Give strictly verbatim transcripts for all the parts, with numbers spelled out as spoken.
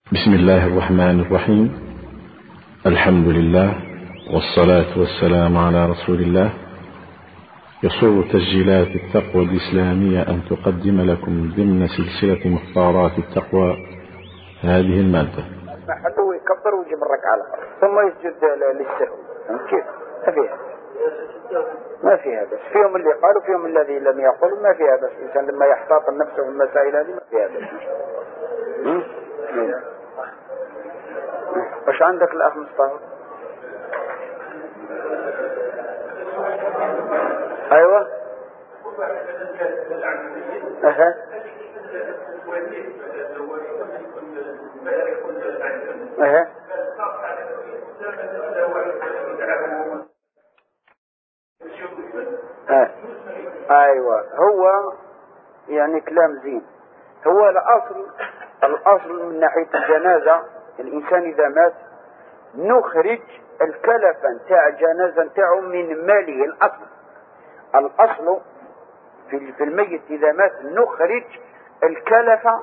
بسم الله الرحمن الرحيم. الحمد لله والصلاة والسلام على رسول الله. يسر تسجيلات التقوى الإسلامية أن تقدم لكم ضمن سلسلة مختارات التقوى هذه المادة. محله يكبر ويجيب الركعة ثم يسجد للسهو. كيف؟ ما فيها ما فيها بس فيهم اللي قالوا فيهم الذي لم يقل ما فيها بس الإنسان لما يحتاط النفس في المسائل هذه ما فيها بس. وش عندك الأخ مصطفى؟ أيوة أها أها أه. أيوة هو يعني كلام زين. هو الأصل الأصل من ناحية الجنازة الإنسان إذا مات نخرج الكلفة نتاع الجنازة نتاعه من ماله. الأصل الأصل في الميت إذا مات نخرج الكلفة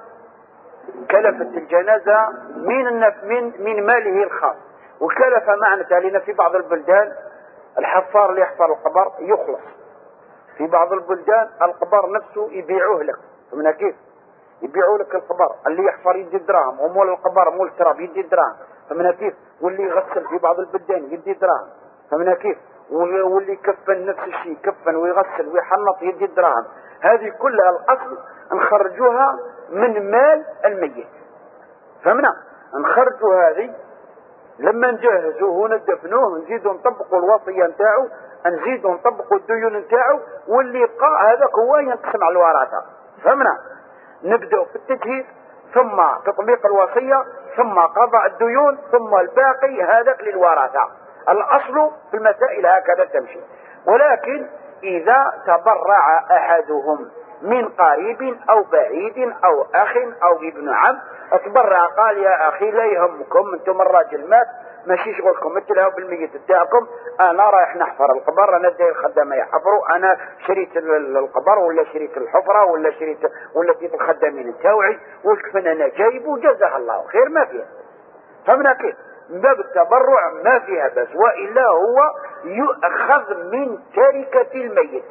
كلفة الجنازة من من من ماله الخاص. والكلفة معناتها لنا في بعض البلدان الحفار اللي يحفر القبر يخلص، في بعض البلدان القبر نفسه يبيعوه لك. فمن كيف يبيعوا لك القبر اللي يحفر يدي دراهم ومول القبر مول التراب يدي دراهم. فمن كيف واللي يغسل في بعض البلدان يدي دراهم. فمن كيف واللي يكفن نفس الشيء يكفن ويغسل ويحنط يدي دراهم. هذه كلها الأصل نخرجوها من مال الميت. فمنا نخرجوا هذه لما نجهزوه وندفنوه نزيدوا نطبقوا الوصية نتاعو، نزيدوا نطبقوا الديون نتاعو، واللي يبقى هذاك هو ينقسم على الورثة. فهمنا؟ نبدأ في التجهيز ثم تطبيق الوصية ثم قضاء الديون ثم الباقي هذاك للورثة. الأصل في المسائل هكذا تمشي. ولكن إذا تبرع أحدهم من قريب أو بعيد أو أخ أو ابن عم اتبرع قال يا أخي لا يهمكم انتم الراجل مات ماشي شغلكم اتلهوا بالميت بتاعكم، انا رايح نحفر القبر، انا داير الخدامه يحفروا، انا شريت القبر ولا شريت الحفره ولا شريت ولا ديت الخدامين تاوعي والكفن انا جايبه وجزاه الله خير ما فيها. فهمنا كيف؟ من باب التبرع ما فيها بس، والا هو يؤخذ من تركه الميت.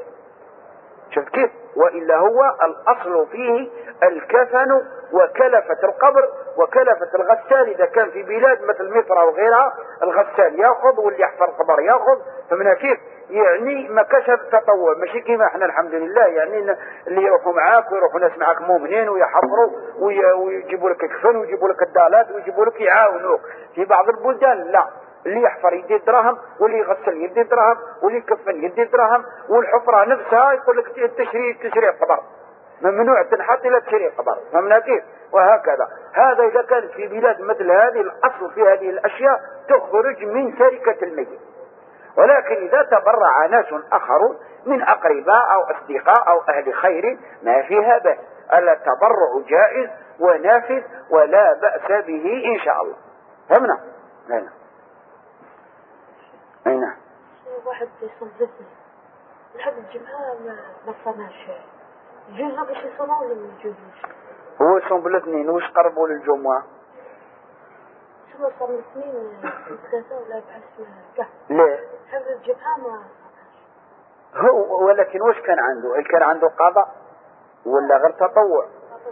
شوف كيف؟ وإلا هو الأصل فيه الكفن وكلفة القبر وكلفة الغسال. إذا كان في بلاد مثل مصر أو غيرها الغسال يأخذ واللي يحفر القبر يأخذ. فمن كيف؟ يعني ما كشف تطوع ماشي كيما احنا الحمد لله. يعني اللي يروحوا معاك ويروحوا ناس معاك مؤمنين ويحفروا ويجيبوا لك الكفن ويجيبوا لك الدالات ويجيبوا لك يعاونوك. في بعض البلدان لا، اللي يحفر يدي دراهم واللي يغسل يدي دراهم واللي يكفن يدي دراهم، والحفرة نفسها يقول لك تشري تشري قبر ممنوع تنحط إلى تشري قبر. فهمنا كيف؟ وهكذا. هذا إذا كانت في بلاد مثل هذه الأصل في هذه الأشياء تخرج من تركة الميت. ولكن إذا تبرع ناس آخرون من أقرباء أو أصدقاء أو أهل خير ما فيها بأس. التبرع جائز ونافذ ولا بأس به إن شاء الله. فهمنا؟ هنا أي نعم. واحد يصدقني لحد الجمعة ما صنعش الجمعة باش يصنعوا ولا ما يجوزوش؟ هو يصوم بالاثنين وش قربوا للجمعة؟ شو صار الاثنين ثلاثة ولا بعد كه؟ لا لحد الجمعة ما صنعش هو. ولكن وش كان عنده؟ هل كان عنده قضاء ولا غير تطوع؟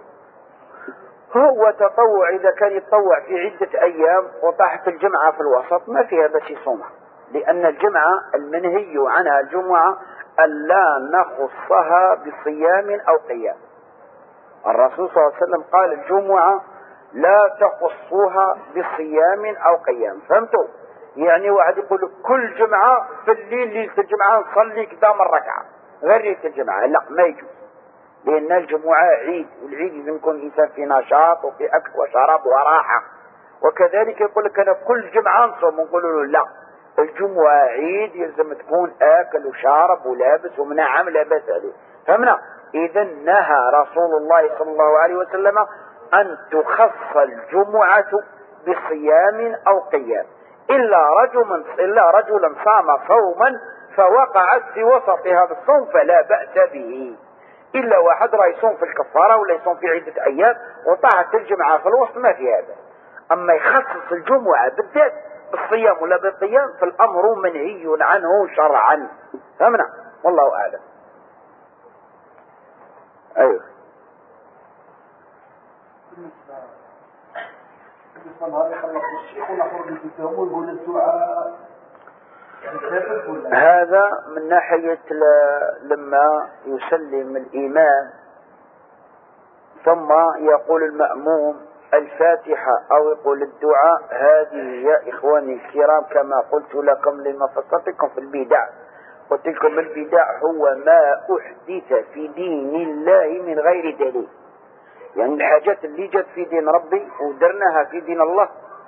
هو تطوع. إذا كان يتطوع في عدة أيام وطاحت الجمعة في الوسط ما فيها بس يصومها، لأن الجمعة المنهي عنها الجمعة ألا نخصها بصيام أو قيام. الرسول صلى الله عليه وسلم قال الجمعة لا تخصوها بصيام أو قيام. فهمتوا؟ يعني واحد يقول كل جمعة في الليل ليلة الجمعة نصلي قدام الركعة غير ليلة الجمعة، لا ما يجوز، لأن الجمعة عيد، والعيد لازم يكون الإنسان في نشاط وفي أكل وشراب وراحة. وكذلك يقول لك أنا كل جمعة نصوم، ونقول له لا، الجمعة عيد يلزم تكون آكل وشارب ولابس ومنعم لا بأس عليه. فهمنا؟ إذا نهى رسول الله صلى الله عليه وسلم أن تخص الجمعة بصيام أو قيام إلا رجلا إلا رجلا صام صوما فوقعت في وسط هذا الصوم فلا بأس به. إلا واحد راه يصوم في الكفارة ولا يصوم في عدة أيام وطاعت الجمعة في الوسط ما في هذا. أما يخصص الجمعة بالذات بالصيام ولا بالقيام فالأمر منهي عنه شرعا. فهمنا؟ والله أعلم. أيوه. هذا من ناحية لما يسلم الإمام ثم يقول المأموم الفاتحة أو يقول الدعاء، هذه يا إخواني الكرام كما قلت لكم لمفصلتكم في البدع، قلت لكم البدع هو ما أحدث في دين الله من غير دليل، يعني الحاجات اللي جت في دين ربي ودرناها في دين الله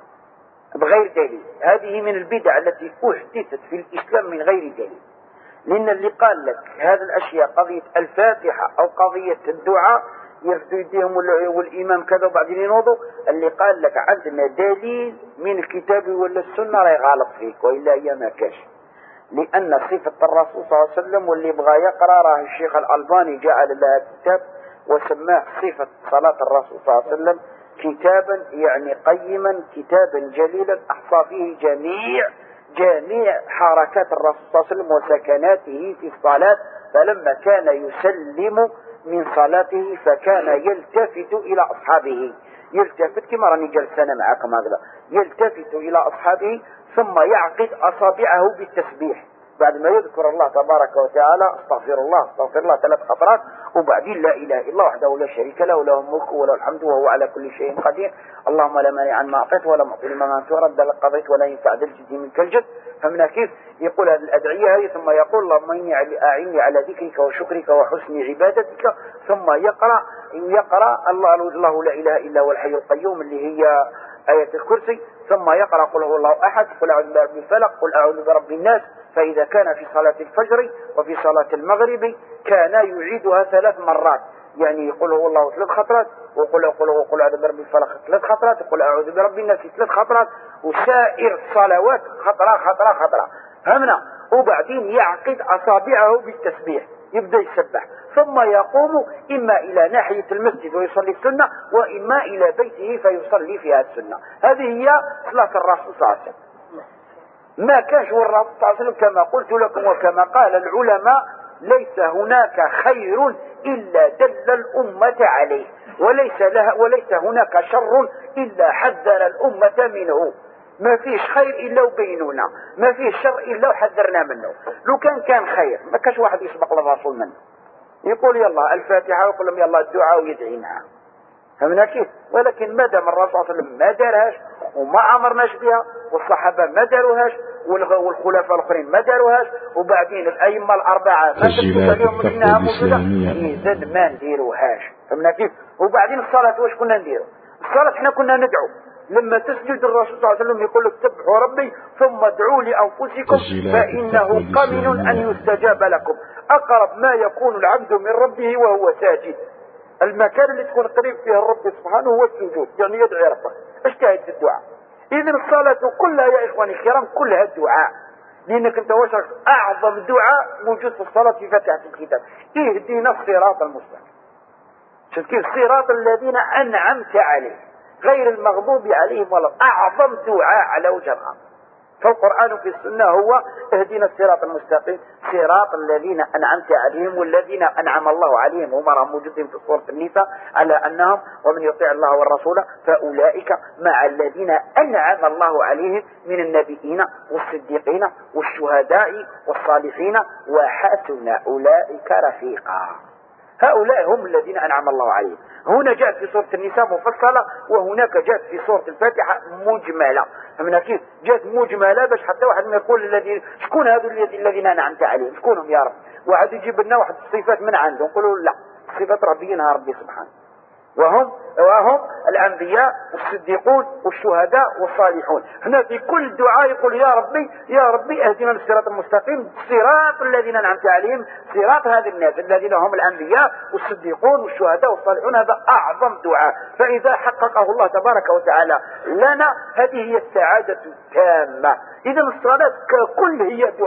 بغير دليل، هذه من البدع التي أحدثت في الإسلام من غير دليل. لأن اللي قال لك هذه الأشياء قضية الفاتحة أو قضية الدعاء يرفدوا يديهم والإمام كذا وبعدين ينوضوا، اللي قال لك عندنا دليل من الكتاب ولا السنة راه غالط فيك، وإلا هي ما كاش. لأن صفة الرسول صلى الله عليه وسلم واللي بغى يقرأ راه الشيخ الألباني جعل لها كتاب وسماه صفة صلاة الرسول صلى الله عليه وسلم كتابا يعني قيما كتابا جليلا أحصى فيه جميع جميع حركات الرسول صلى الله عليه وسلم وسكناته في الصلاة. فلما كان يسلم من صلاته فكان يلتفت إلى أصحابه، يلتفت كما راني جالس أنا معكم هذا، يلتفت إلى أصحابه ثم يعقد أصابعه بالتسبيح بعد ما يذكر الله تبارك وتعالى استغفر الله استغفر الله ثلاث خطرات، وبعدين لا إله إلا الله وحده لا شريك له له الملك وله الحمد وهو على كل شيء قدير، اللهم لا مانع عن ما أعطيت ولا معطي لما منعت ورد قضيت ولا ينفع ذا الجد منك الجد. فمن كيف يقول هذه الأدعية هذه ثم يقول اللهم إني أعني على ذكرك وشكرك وحسن عبادتك، ثم يقرأ يقرأ الله الله لا إله إلا هو الحي القيوم اللي هي آية الكرسي، ثم يقرأ قل هو الله أحد، قل أعوذ برب الفلق، قل أعوذ برب الناس. فإذا كان في صلاة الفجر وفي صلاة المغرب كان يعيدها ثلاث مرات، يعني يقول هو الله ثلاث خطرات، وقل قل هو قل أعوذ برب الفلق ثلاث خطرات، وقل أعوذ برب الناس ثلاث خطرات، وسائر الصلوات خطرة خطرة خطرة. فهمنا؟ وبعدين يعقد أصابعه بالتسبيح يبدأ يسبح، ثم يقوم إما إلى ناحية المسجد ويصلي السنة، وإما إلى بيته فيصلي فيها السنة. هذه هي صلاة الرسول صلى الله عليه وسلم. ما كانش الرسول صلى الله عليه وسلم كما قلت لكم وكما قال العلماء ليس هناك خير إلا دل الأمة عليه، وليس لها وليس هناك شر إلا حذر الأمة منه. ما فيش خير إلا وبينونا، ما فيش شر إلا وحذرنا منه. لو كان كان خير ما كانش واحد يسبق للرسول منه، يقول يلا الفاتحة ويقول لهم يلا الدعاء ويدعي معه. فهمنا كيف؟ ولكن ما دام الرسول صلى الله عليه وسلم ما دارهاش وما أمرناش بها، والصحابة ما داروهاش، والخلفاء الآخرين ما داروهاش، وبعدين الأئمة الأربعة ما تثبت لهم إنها موجودة، إذن ما نديروهاش. فهمنا كيف؟ وبعدين الصلاة واش كنا نديرو؟ الصلاة احنا كنا ندعو لما تسجد الرسول صلى الله عليه وسلم يقول لك سبحوا ربي ثم ادعوا لأنفسكم فإنه قمن أن يستجاب لكم. أقرب ما يكون العبد من ربه وهو ساجد، المكان اللي تكون قريب فيه الرب سبحانه هو السجود، يعني يدعي ربه. اجتهد في الدعاء. إذن الصلاة كلها يا إخواني الكرام كلها الدعاء، لأنك أنت وشرك أعظم دعاء موجود في الصلاة في فاتحة الكتاب، اهدنا الصراط المستقيم. شوف كيف الصراط الذين أنعمت عليهم غير المغضوب عليهم ولا. أعظم دعاء على وجه الأرض فالقرآن في السنة هو اهدنا الصراط المستقيم صراط الذين أنعمت عليهم، والذين أنعم الله عليهم هم راهم موجودين في سورة النساء على أنهم ومن يطيع الله والرسول فأولئك مع الذين أنعم الله عليهم من النبيين والصديقين والشهداء والصالحين وحسن أولئك رفيقا. هؤلاء هم الذين أنعم الله عليهم. هنا جاءت في سورة النساء مفصلة، وهناك جاءت في سورة الفاتحة مجملة. فمن كيف جاءت مجملة باش حتى واحد ما يقول الذين شكون هذو الذين أنعمت عليهم شكونهم يا رب، واحد يجيب لنا واحد الصفات من عنده نقولوا لا صفات ربينا ربي سبحانه، وهم وهم الأنبياء والصديقون والشهداء والصالحون. هنا في كل دعاء يقول يا ربي يا ربي اهدنا الصراط المستقيم صراط الذين أنعمت عليهم، صراط هذه الناس الذين هم الأنبياء والصديقون والشهداء والصالحون. هذا أعظم دعاء، فإذا حققه الله تبارك وتعالى لنا هذه هي السعادة التامة. إذا الصلاة ككل هي دعاء،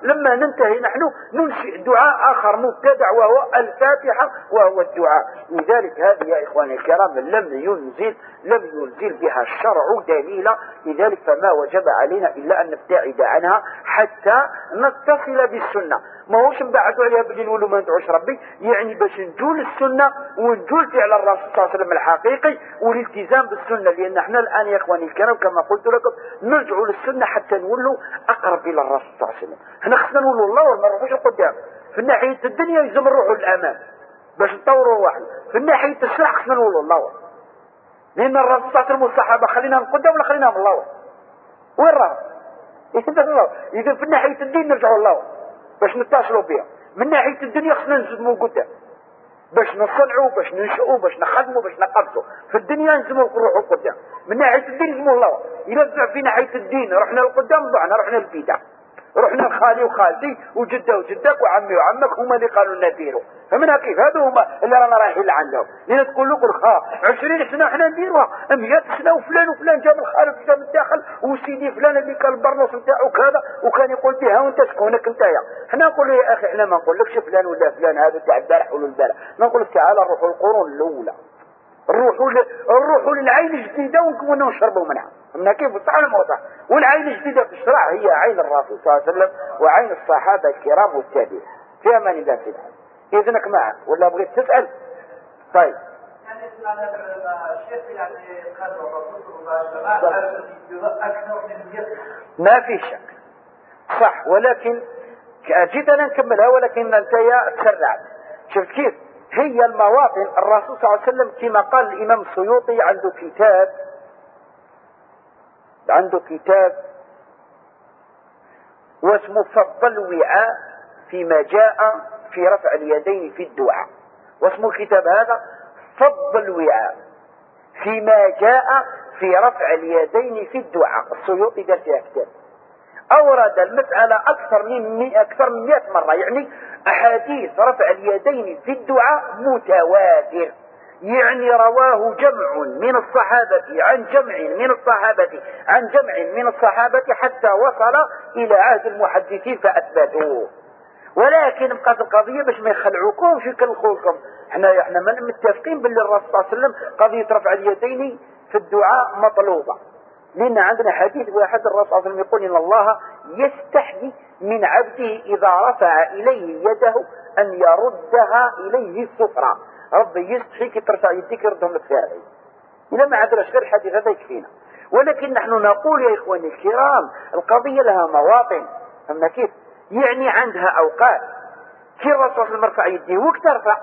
لما ننتهي نحن ننشئ دعاء آخر مبتدع وهو الفاتحة وهو الدعاء. لذلك هذه يا إخواني الكرام لم ينزل لم ينزل بها الشرع دليلا، لذلك فما وجب علينا إلا أن نبتعد عنها حتى نتصل بالسنة. ما هوش نبعثوا عليها بالليل نقولوا ما ندعوش ربي، يعني باش نجول السنة ونجول فعل الرسول صلى الله عليه وسلم الحقيقي والالتزام بالسنة، لأن احنا الآن يا إخواني الكرام كما قلت لكم نرجعوا للسنة حتى نولوا أقرب إلى الرسول صلى الله عليه وسلم. احنا خصنا نقولوا الله وما نروحوش القدام. في ناحية الدنيا يلزم نروحوا للأمام باش نطوروا واحد، في ناحية السلاح خصنا نقولوا الله، لأن الرسول صلى الله عليه وسلم والصحابة خليناهم قدام ولا خليناهم الله؟ وين راه؟ إذا الله إذا في ناحية الدين نرجعوا الله باش نتصلوا بها، من ناحية الدنيا خصنا نزدموا قدام باش نصنعوا باش ننشئوا باش نخدموا باش نقبضوا. في الدنيا نزموا نروحوا قدام، من ناحية الدين نزموا الله. إذا طلع في ناحية الدين رحنا لقدام ضعنا، رحنا البدع، رحنا لخالي وخالتي وجده وجدك وعمي وعمك هما اللي قالوا لنا ديروا. فمنها كيف هذو هما اللي رانا رايحين لعندهم، لأن تقول له قل خا عشرين سنة احنا نديروها، مئة سنة وفلان وفلان جاب الخارج جاب الداخل وسيدي فلان اللي كان البرنوس نتاعو كذا وكان يقول بها وانت شكونك انتيا. احنا نقول له يا اخي احنا ما نقولكش فلان ولا فلان هذا تاع البارح ولا البارح، نقول لك تعال نروحوا القرون الاولى، نروحوا نروحوا للعين الجديده ونشربوا منها. فهمنا كيف؟ صح ولا موضح؟ والعين الجديده في الشرع هي عين الرسول صلى الله عليه وسلم وعين الصحابه الكرام والتابعين. في امان الله سبحانه. إذنك معك ولا بغيت تسأل؟ طيب. يعني الشيخ يعني قال الرسول صلى الله عليه وسلم أكثر من مئة. ما في شك صح، ولكن جيت أنا نكملها ولكن أنت يا تسرعت. شفت كيف؟ هي المواطن الرسول صلى الله عليه وسلم كما قال الإمام السيوطي عنده كتاب عنده كتاب واسمه فضل وعاء فيما جاء في رفع اليدين في الدعاء، واسم الكتاب هذا فضل الوعاء فيما جاء في رفع اليدين في الدعاء. السيوطي دار فيها كتاب أورد المسألة أكثر من أكثر من مئة مرة، يعني أحاديث رفع اليدين في الدعاء متواتر، يعني رواه جمع من الصحابة عن جمع من الصحابة عن جمع من الصحابة حتى وصل إلى عهد المحدثين فأثبتوه. ولكن بقات القضية باش ما يخلعوكمش يكلخوكم، احنا احنا متفقين باللي الرسول صلى الله عليه وسلم قضية رفع اليدين في الدعاء مطلوبة، لأن عندنا حديث واحد الرسول صلى الله عليه وسلم يقول إن الله يستحي من عبده إذا رفع إليه يده أن يردها إليه السفرى. ربي يستحي كي ترفع يديك يردهم لك فيها. إذا ما عندناش غير الحديث هذا يكفينا، ولكن نحن نقول يا إخواني الكرام القضية لها مواطن. فهمنا كيف؟ يعني عندها أوقات كي الرسول صلى الله عليه وسلم رفع يديه وقت ارفع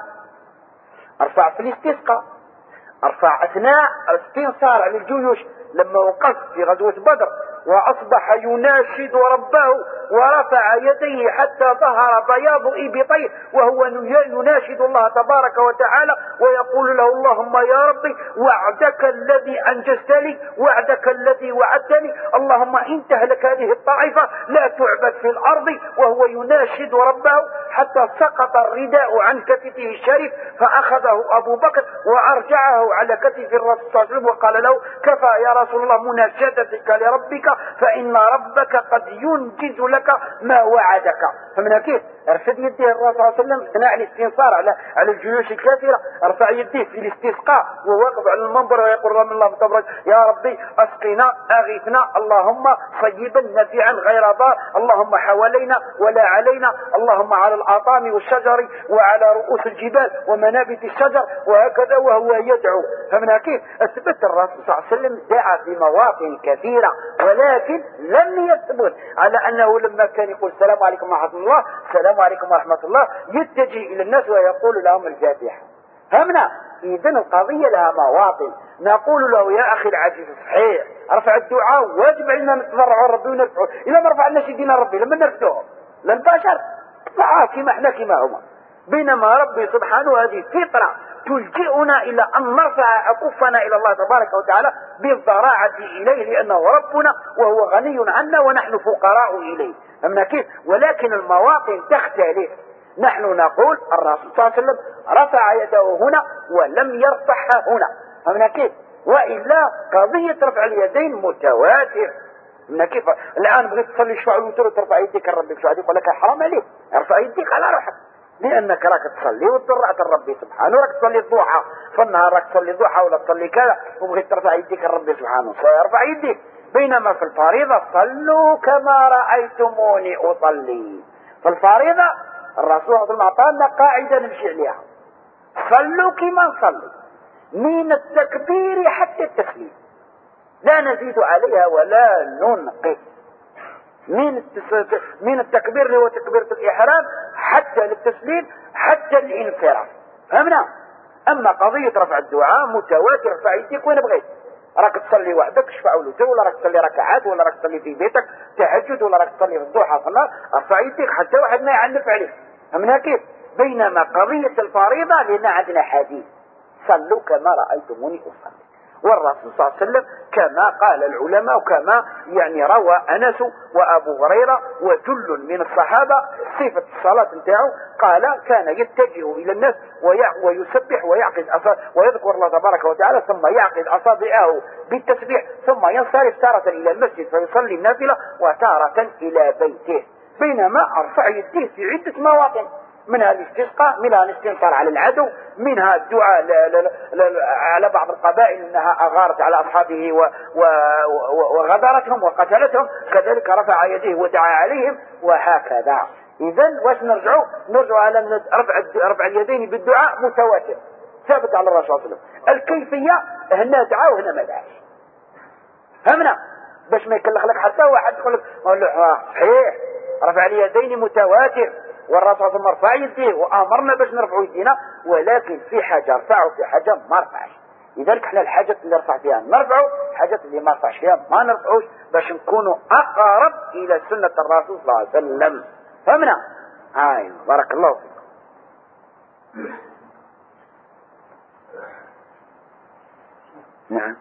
ارفع في الاستسقاء، ارفع أثناء استنصار على الجيوش لما وقف في غزوة بدر وأصبح يناشد ربه ورفع يديه حتى ظهر بياض إبطيه وهو يناشد الله تبارك وتعالى ويقول له اللهم يا ربي وعدك الذي أنجزت لي وعدك الذي وعدتني، اللهم إن تهلك هذه الطائفة لا تعبد في الأرض، وهو يناشد ربه حتى سقط الرداء عن كتفه الشريف فأخذه أبو بكر وأرجعه على كتف الرسول صلى الله عليه وسلم وقال له كفى يا رسول الله مناشدتك لربك فإن ربك قد ينجز لك ما وعدك. فمن كيف ارفد يديه الرسول صلى الله عليه وسلم اثناء الاستنصار على على الجيوش الكافرة، ارفع يديه في الاستسقاء وواقف على المنبر ويقول رب الله تبارك يا ربي اسقنا اغثنا اللهم صيبا نافعا غير ضار، اللهم حوالينا ولا علينا، اللهم على الأطام والشجر وعلى رؤوس الجبال ومنابت الشجر، وهكذا وهو يدعو. فمن كيف اثبت الرسول صلى الله عليه وسلم دعا في مواطن كثيرة، ولكن لم يثبت على أنه لما كان يقول السلام عليكم ورحمة الله السلام عليكم ورحمة الله يتجه إلى الناس ويقول لهم الفاتحة. فهمنا؟ إذن القضية لها مواطن. نقول له يا أخي العزيز صحيح رفع الدعاء واجب علينا نتضرع على ربي ونرفعه، إذا ما رفعناش يدينا ربي لما نرفعه للبشر لا كما احنا كما هما، بينما ربي سبحانه هذه فطرة تلجئنا إلى أن نرفع أكفنا إلى الله تبارك وتعالى بالضراعة إليه لأنه ربنا وهو غني عنا ونحن فقراء إليه. فهمنا كيف؟ ولكن المواطن تختلف. نحن نقول الرسول صلى الله عليه وسلم رفع يده هنا ولم يرفعها هنا. فهمنا كيف؟ وإلا قضية رفع اليدين متواتر من كيف الآن بغيت تصلي شفاع الوتر وترفع يديك الرب شو يقول لك حرام عليك ارفع يديك على روحك لأنك راك تصلي وتضرعت الرب سبحانه راك تصلي الضحى في النهار راك تصلي الضحى ولا تصلي كذا وبغيت ترفع يديك الرب سبحانه سيرفع يديك. بينما في الفريضة صلوا كما رأيتموني أصلي. في الفريضة الرسول صلى الله عليه وسلم أعطانا قاعدة نمشي عليها صلوا كما نصلي من التكبير حتى التسليم لا نزيد عليها ولا ننقص من من التكبير اللي هو تكبيرة الإحرام حتى للتسليم حتى الانصراف. فهمنا؟ أما قضية رفع الدعاء متواتر فايديك وين بغيت راك تصلي وحدك شفع ولوتر ولا راك تصلي ركعات ولا راك تصلي في بيتك تهجد ولا راك تصلي في الضحى في النهار ارفع يديك حتى واحد ما يعنف عليك. فهمنا كيف؟ بينما قضية الفريضة لأن عندنا حديث صلوا كما رأيتموني أصلي والرسول صلى الله عليه وسلم كما قال العلماء وكما يعني روى أنس وأبو هريرة وجل من الصحابة صفة الصلاة نتاعو قال كان يتجه إلى الناس ويسبح ويعقد أصابعه ويذكر الله تبارك وتعالى ثم يعقد أصابعه بالتسبيح ثم ينصرف تارة إلى المسجد فيصلي النافلة وتارة إلى بيته. بينما أرفع يديه في عدة مواطن منها الاستسقاء منها الاستنصار على العدو منها الدعاء ل ل ل على بعض القبائل انها اغارت على اصحابه و و وغدرتهم وقتلتهم كذلك رفع يديه ودعا عليهم وهكذا. اذا واش نرجعوا نرجعوا على رفع رفع اليدين بالدعاء متواتر ثابت على الرسول صلى الله عليه وسلم. الكيفيه هنا دعا وهنا ما دعاش. فهمنا؟ باش ما يكلخ لك حتى واحد يقول لك صحيح رفع اليدين متواتر والرسول صلى الله عليه وسلم رفع يديه وامرنا باش نرفعوا يدينا ولكن في حاجه رفعوا في حاجه ما رفعش. لذلك احنا الحاجات اللي رفع فيها نرفعوا الحاجات اللي ما رفعش فيها ما نرفعوش باش نكونوا اقرب الى سنه الرسول صلى الله عليه وسلم. فهمنا؟ هاي بارك الله فيكم. نعم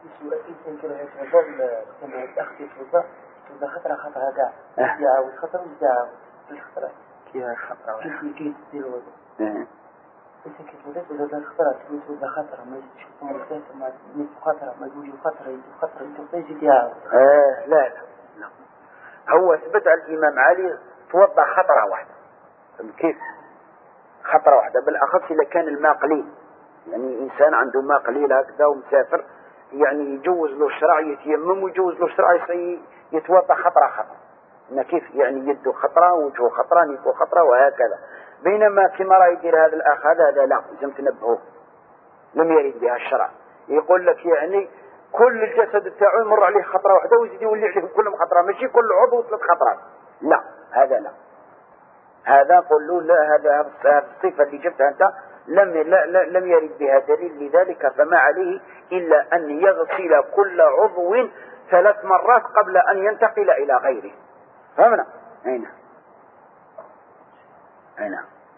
إذا خطرة خطرة كاع يا والخطر وجا الخطرة كيف خطرة كيف كيف تصير وضع إيه بس كيف وضع وضع الخطرة تقول وضع خطرة ما يشوفون الكاس ما يجوا خطرة ما يقولوا خطرة يجوا خطرة يجوا تيجي يا إيه لا لا لا هو ثبت على الإمام علي توضع خطرة واحدة. كيف خطرة واحدة بالأخص إذا كان الماء قليل يعني إنسان عنده ماء قليل هكذا ومسافر يعني يجوز له الشرع يتيمم ويجوز له الشرع يتوضا خطرة خطرة. ما كيف يعني يده خطرة وجهه خطرة نيفه خطرة وهكذا. بينما كما راه يدير هذا الأخ هذا لا لا لازم تنبهوه لم يرد بها الشرع. يقول لك يعني كل الجسد بتاعه يمر عليه خطرة واحدة ويزيد يولي عليه كلهم خطرة ماشي كل عضو ثلاث خطرات لا هذا لا هذا قل له لا هذا الصفة اللي جبتها أنت لم لا لا لم يرد بها دليل. لذلك فما عليه إلا أن يغسل كل عضو ثلاث مرات قبل أن ينتقل إلى غيره. فهمنا؟ أين أين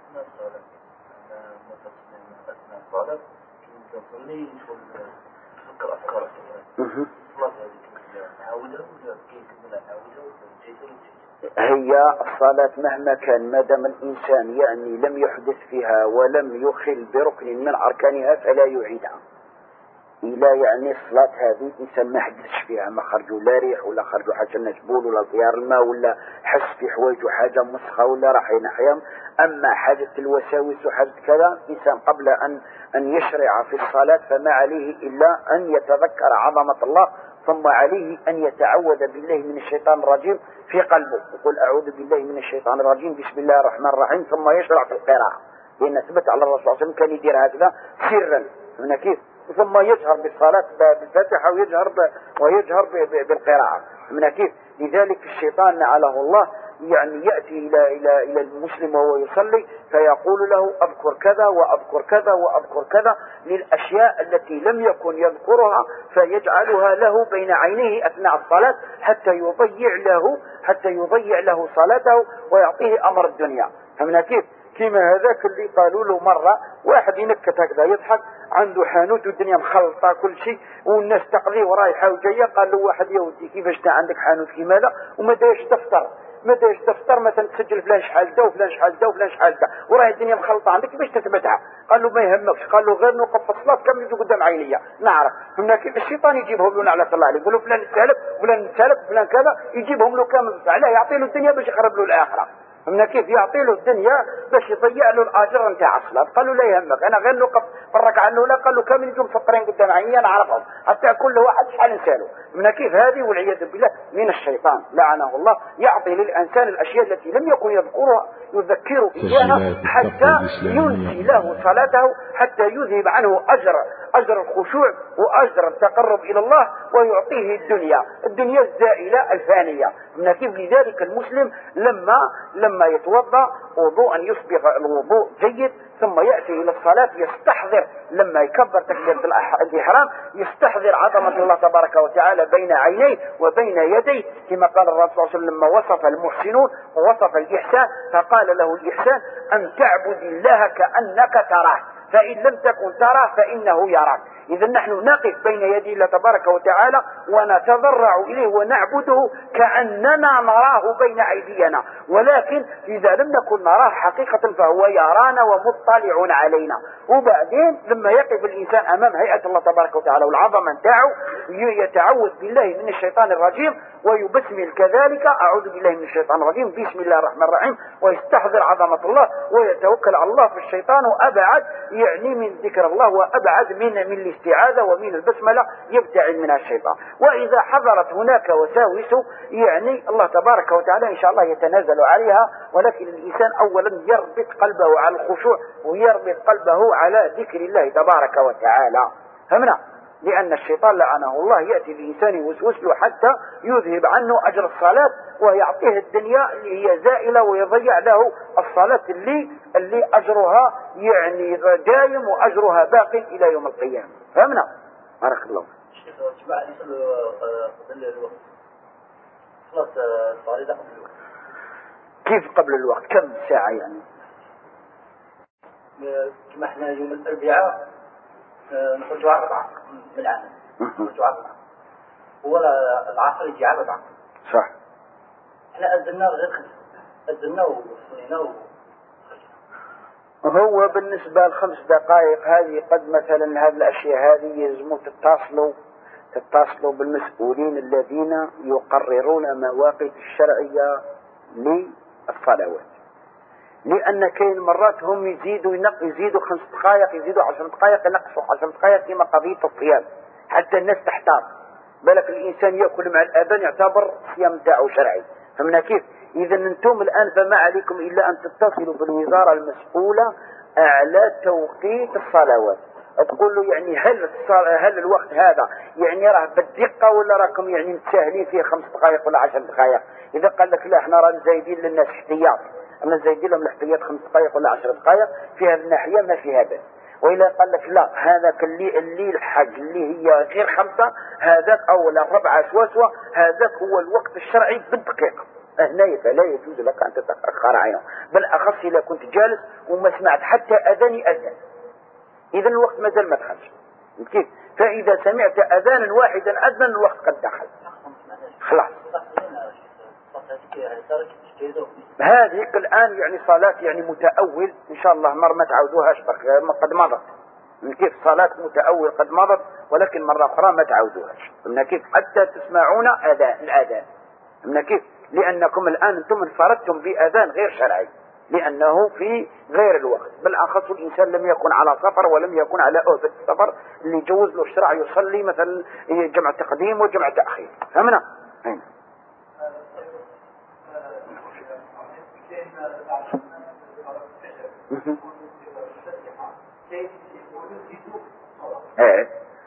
هي الصلاة مهما كان ما دام الإنسان يعني لم يحدث فيها ولم يخل بركن من أركانها فلا يعيدها. إلى يعني الصلاة هذه إنسان ما حدثش فيها ما خرجوا لا ريح ولا خرجوا حاجة نجبول ولا طيار الماء ولا حس في حوايجه حاجة مسخة ولا راح ينحيم. أما حاجة الوساوس وحاجة كذا إنسان قبل أن أن يشرع في الصلاة فما عليه إلا أن يتذكر عظمة الله ثم عليه أن يتعوذ بالله من الشيطان الرجيم في قلبه يقول أعوذ بالله من الشيطان الرجيم بسم الله الرحمن الرحيم ثم يشرع في القراءة. لأن ثبت على الرسول صلى الله عليه وسلم كان يدير هكذا سرا من كيف ثم يجهر بالصلاة بالفاتحة ويجهر ويجهر بالقراءة من كيف. لذلك الشيطان نعله الله يعني يأتي إلى إلى إلى المسلم وهو يصلي فيقول له أذكر كذا وأذكر كذا وأذكر كذا للأشياء التي لم يكن يذكرها فيجعلها له بين عينيه أثناء الصلاة حتى يضيع له حتى يضيع له صلاته ويعطيه أمر الدنيا. فمن كيف كما هذاك اللي قالوا له مرة واحد ينكت هكذا يضحك عنده حانوت والدنيا مخلطة كل شيء والناس تقضيه ورايحة وجاية قال له واحد يا ودي كيفاش انت عندك حانوت كيما هذا وما دايش دفتر ما دايش دفتر مثلا تسجل فلان شحال دا وفلان شحال دا وفلان شحال دا وراه الدنيا مخلطه عندك باش تثبتها. قال له ما يهمكش، قال له غير نوقف في الصلاه كم يجي قدام عينيا نعرف. هنا كيف الشيطان يجيبهم له على الله عليه، يقول له فلان سالك فلان سالك فلان كذا، يجيبهم له كامل علاه يعطي له الدنيا باش يخرب له الاخره. هنا كيف يعطي له الدنيا باش يضيع له الاجر نتاع الصلاه. قال له لا يهمك انا غير نوقف في الركعه الاولى. قال له كامل يجوا مسطرين قدام عينيا نعرفهم حتى كل واحد شحال نسالوا. هنا كيف هذه والعياذ بالله من الشيطان لعنه الله يعطي للانسان الاشياء التي لم يكن يذكرها يذكر اياها حتى ينسي له صلاته، حتى يذهب عنه اجر اجر الخشوع واجر التقرب الى الله ويعطيه الدنيا الدنيا الزائله الفانيه. هنا كيف لذلك المسلم لما لما يتوضا وضوءا يصبغ الوضوء جيد ثم ياتي الى الصلاه يستحضر لما يكبر تكبيره الاحرام يستحضر عظمه الله تبارك وتعالى بين عينيه وبين يديه، كما قال الرسول صلى الله عليه وسلم لما وصف المحسنون ووصف الاحسان فقال له الاحسان ان تعبد الله كانك تراه فإن لم تكن تراه فإنه يراك. إذا نحن نقف بين يدي الله تبارك وتعالى ونتضرع إليه ونعبده كأننا نراه بين أيدينا، ولكن إذا لم نكن نراه حقيقة فهو يرانا ومطلع علينا. وبعدين لما يقف الإنسان أمام هيئة الله تبارك وتعالى والعظمة نتاعو يتعوذ بالله من الشيطان الرجيم ويبسمل كذلك أعوذ بالله من الشيطان الرجيم بسم الله الرحمن الرحيم ويستحضر عظمة الله ويتوكل على الله. في الشيطان وأبعد يعني من ذكر الله وأبعد من من الاستعاذة ومن البسملة يبتعد منها الشيطان. وإذا حضرت هناك وساوس يعني الله تبارك وتعالى إن شاء الله يتنازل عليها، ولكن الإنسان أولا يربط قلبه على الخشوع ويربط قلبه على ذكر الله تبارك وتعالى. فهمنا؟ لأن الشيطان لعنه الله يأتي الإنسان يوسوس له حتى يذهب عنه أجر الصلاة ويعطيه الدنيا اللي هي زائلة ويضيع له الصلاة اللي اللي أجرها يعني دائم وأجرها باق إلى يوم القيامة. فهمنا؟ بارك الله. الشيخ جماعة يصلوا قبل الوقت خلاص الفريضة قبل الوقت. كيف قبل الوقت؟ كم ساعة يعني؟ كما احنا يوم الأربعاء نخرج على أربعة من العام نخرج على أربعة ولا العصر يجي على أربعة. صح. احنا أذنا غير خمسة أذنا وصلينا هو بالنسبة لخمس دقائق هذه قد مثلا هذه الأشياء هذه يلزموا تتصلوا تتصلوا بالمسؤولين الذين يقررون مواقف الشرعية للصلوات، لأن كاين مرات هم يزيدوا ينق يزيدوا خمس دقائق يزيدوا عشر دقائق ينقصوا عشر دقائق كما قضية الصيام حتى الناس تحتار. بالك الإنسان يأكل مع الأذان يعتبر صيام تاعه شرعي. فمن كيف؟ إذا أنتم الآن فما عليكم إلا أن تتصلوا بالوزارة المسؤولة على توقيت الصلوات، تقول له يعني هل هل الوقت هذا يعني راه بالدقة ولا راكم يعني متساهلين فيه خمس دقائق ولا عشر دقائق؟ إذا قال لك لا احنا رانا زايدين للناس احتياط، أما زايدين لهم الاحتياط خمس دقائق ولا عشر دقائق في هذه الناحية ما في هذا. وإلا قال لك لا هذاك اللي اللي الحج اللي هي غير خمسة هذاك أولا ربعة سواسوة هذاك هو الوقت الشرعي بالدقيقة. هنا فلا يجوز لك أن تتأخر عنه، بل أخص إذا كنت جالس وما سمعت حتى أذان أذان إذا الوقت ما زال ما دخلش. كيف؟ فإذا سمعت أذانا واحدا أذن الوقت قد دخل خلاص. هذه الآن يعني صلاة يعني متأول إن شاء الله مر ما تعودوهاش قد مضت. من كيف صلاة متأول قد مضت ولكن مرة أخرى ما تعودوهاش. من كيف حتى تسمعون أذان الأذان. من كيف؟ لأنكم الآن أنتم انفردتم بأذان غير شرعي لأنه في غير الوقت، بالأخص الإنسان لم يكن على سفر ولم يكن على أهبة السفر اللي جوز له الشرع يصلي مثلا جمع تقديم وجمع تأخير. فهمنا؟ هنا. ايه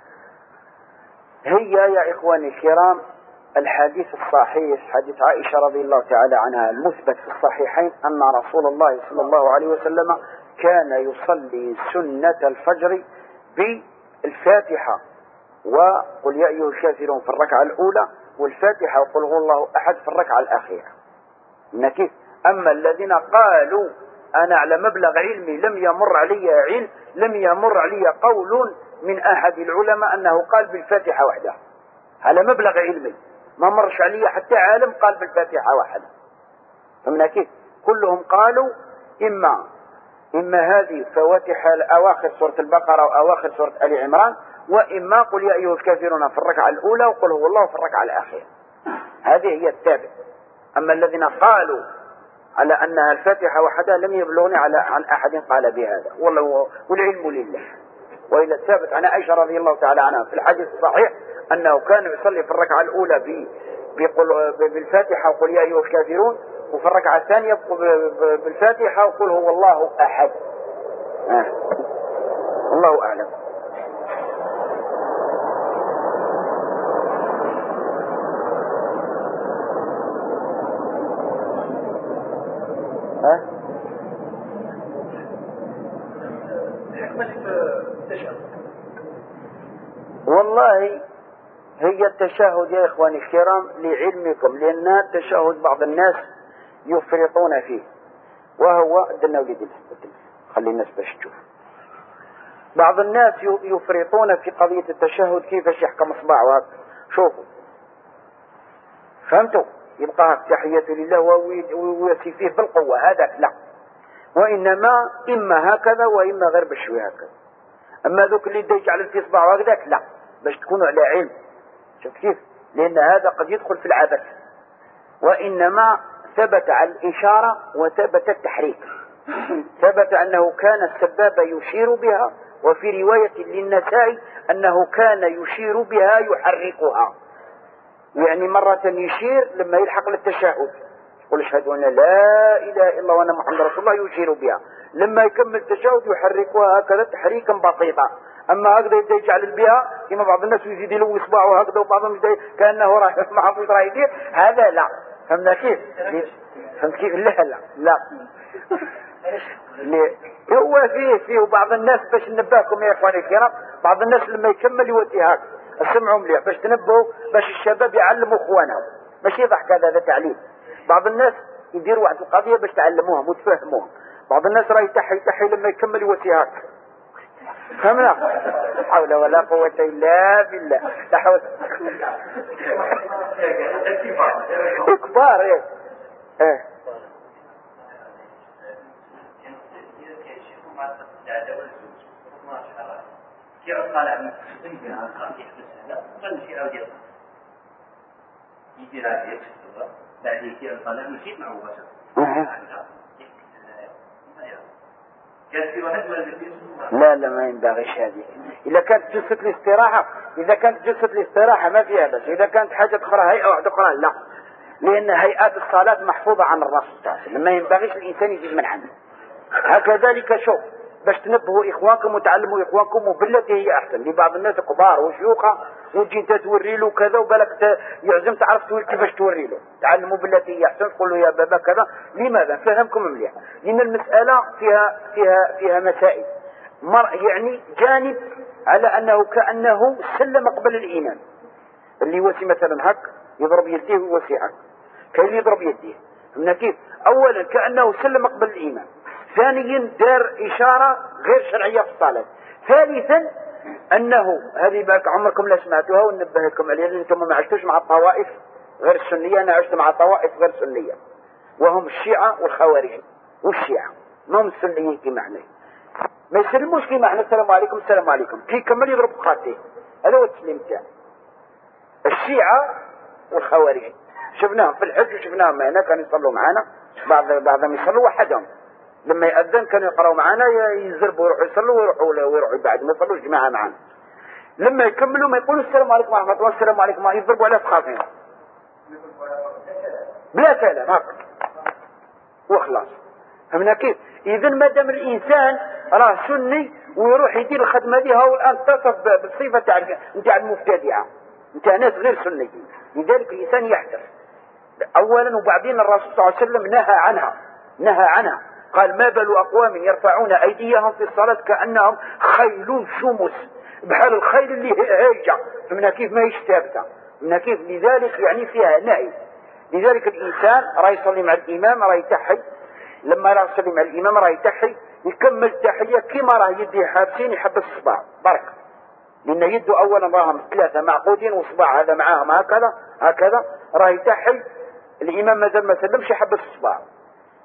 هي يا إخواني الكرام الحديث الصحيح حديث عائشة رضي الله تعالى عنها المثبت في الصحيحين أن رسول الله صلى الله عليه وسلم كان يصلي سنة الفجر بالفاتحة وقل يا أيها الكافرون في الركعة الأولى والفاتحة وقل هو الله أحد في الركعة الأخيرة. كيف؟ أما الذين قالوا أنا على مبلغ علمي لم يمر علي علم لم يمر علي قول من أحد العلماء أنه قال بالفاتحة وحدها على مبلغ علمي ما مرش علي حتى عالم قال بالفاتحة وحدها. فهمنا كيف؟ كلهم قالوا إما إما هذه فواتح أواخر سورة البقرة وأواخر سورة آل عمران، وإما قل يا أيها الكافرون في الركعة الأولى وقل هو الله في الركعة الأخيرة. هذه هي الثابت. أما الذين قالوا على أنها الفاتحة وحدها لم يبلغني على عن أحد قال بهذا، والله والعلم لله. وإلى الثابت عن عائشة رضي الله تعالى عنها في الحديث الصحيح أنه كان يصلي في الركعة الأولى بالفاتحة وقل يا أيها الكافرون، وفي الركعة الثانية بالفاتحة وقل هو الله أحد. آه. الله أعلم. ها؟ والله هي التشهد يا إخواني الكرام لعلمكم، لأن التشهد بعض الناس يفرطون فيه، وهو دلنا وليد خلي الناس باش تشوف. بعض الناس يفرطون في قضية التشهد كيفاش يحكم اصبعه هكا. شوفوا فهمتوا؟ يبقى التحية لله ويواسي فيه بالقوة، هذاك لا، وإنما إما هكذا وإما غير بشوي هكذا. أما ذوك اللي يجعل في اصبعه هكذاك لا، باش تكونوا على علم. شوف كيف؟ لأن هذا قد يدخل في العبث، وإنما ثبت على الإشارة وثبت التحريك. ثبت أنه كان السبابة يشير بها، وفي رواية للنسائي أنه كان يشير بها يحركها، يعني مرة يشير لما يلحق للتشهد يقول اشهد أن لا إله إلا الله وأن محمد رسول الله، يشير بها. لما يكمل التشهد يحركها هكذا تحريكا بسيطا. أما هكذا يبدأ يجعل بها كما بعض الناس يزيد له إصبعه هكذا، وبعضهم يبدأ كأنه راح يسمع في راح يدير، هذا لا. فهمنا كيف؟ فهمت كيف؟ لا لا لا ليه؟ هو فيه فيه بعض الناس باش ننبهكم يا إخواني الكرام، بعض الناس لما يكمل يودي هكذا اسمعوا مليح باش تنبهوا، باش الشباب يعلموا اخوانهم، ماشي يضحك هذا هذا تعليم. بعض الناس يديروا واحد القضيه باش تعلموهم وتفهموهم. بعض الناس راه يتحي يتحي لما يكمل يودي هكذا. فهمنا؟ لا حول ولا قوه الا بالله. لا حول كبار ايه ايه كيف طالع من الدنيا عن يحبسها لا تنشي أو يطلع يجي راجع يكسر بعد يجي طالع مشيت معه بس لا لا ما ينبغيش هذه. إذا كانت جلسة الاستراحة إذا كانت جلسة الاستراحة ما فيها بس. إذا كانت حاجة أخرى هيئة واحدة أخرى لا، لأن هيئات الصلاة محفوظة عن الرسول صلى الله عليه وسلم، ما ينبغيش الإنسان يجيب من عنده. هكذلك شوف باش تنبهوا إخوانكم وتعلموا إخوانكم وبالتي هي أحسن. لبعض الناس كبار وشيوخة وتجي انت توري له كذا وبالك يعزم تعرف تقول كيفاش توري له. تعلموا بالتي هي أحسن، تقول له يا بابا كذا. لماذا؟ فهمكم مليح، لأن المسألة فيها فيها فيها مسائل. مر يعني جانب على أنه كأنه سلم قبل الإيمان، اللي يوسي مثلا هك يضرب يديه ويوسي هك، كان يضرب يديه. من كيف؟ أولا كأنه سلم قبل الإيمان، ثانيا دار إشارة غير شرعية في الصلاة، ثالثا أنه هذه بالك عمركم لا سمعتوها ونبهكم عليها لأن أنتم ما عشتوش مع الطوائف غير السنية. أنا عشت مع طوائف غير سنية، وهم الشيعة والخوارج. والشيعة ما هم السنيين كما احنا، ما يسلموش كما احنا السلام عليكم السلام عليكم، كي يكمل يضرب خاتيه. هذا هو التسليم تاعه. الشيعة والخوارج شفناهم في الحج وشفناهم هنا كانوا يصلوا معنا، بعض بعضهم يصلوا وحدهم، لما يأذن كانوا يقرأوا معنا يزربوا ويروحوا يصلوا ويروحوا ويروحوا بعد ما يصلوش جماعة معنا. لما يكملوا ما يقولوا السلام عليكم ورحمة الله السلام عليكم، يضربوا على فخاخهم بلا سلام هكذا وخلاص. فهمنا كيف؟ إذا ما دام الإنسان راه سني ويروح يدير الخدمة دي هو الآن تصف بالصفة تاع نتاع المبتدعة نتاع ناس غير سنيين. لذلك الإنسان يحذر أولا، وبعدين الرسول صلى الله عليه وسلم نهى عنها نهى عنها قال ما بال أقوام يرفعون أيديهم في الصلاة كأنهم خيل شمس، بحال الخيل اللي هيجة. فمن كيف ما يشتابته من كيف. لذلك يعني فيها نهي. لذلك الإنسان راه يصلي مع الإمام راه يتحي، لما راه يصلي مع الإمام راه يتحي يكمل التحية كما راه يديه حابسين يحبس الصباع برك، لأن يده أولا راهم ثلاثة معقودين وصباع هذا معاهم هكذا هكذا راه يتحي. الإمام مازال ما سلمش يحبس الصباع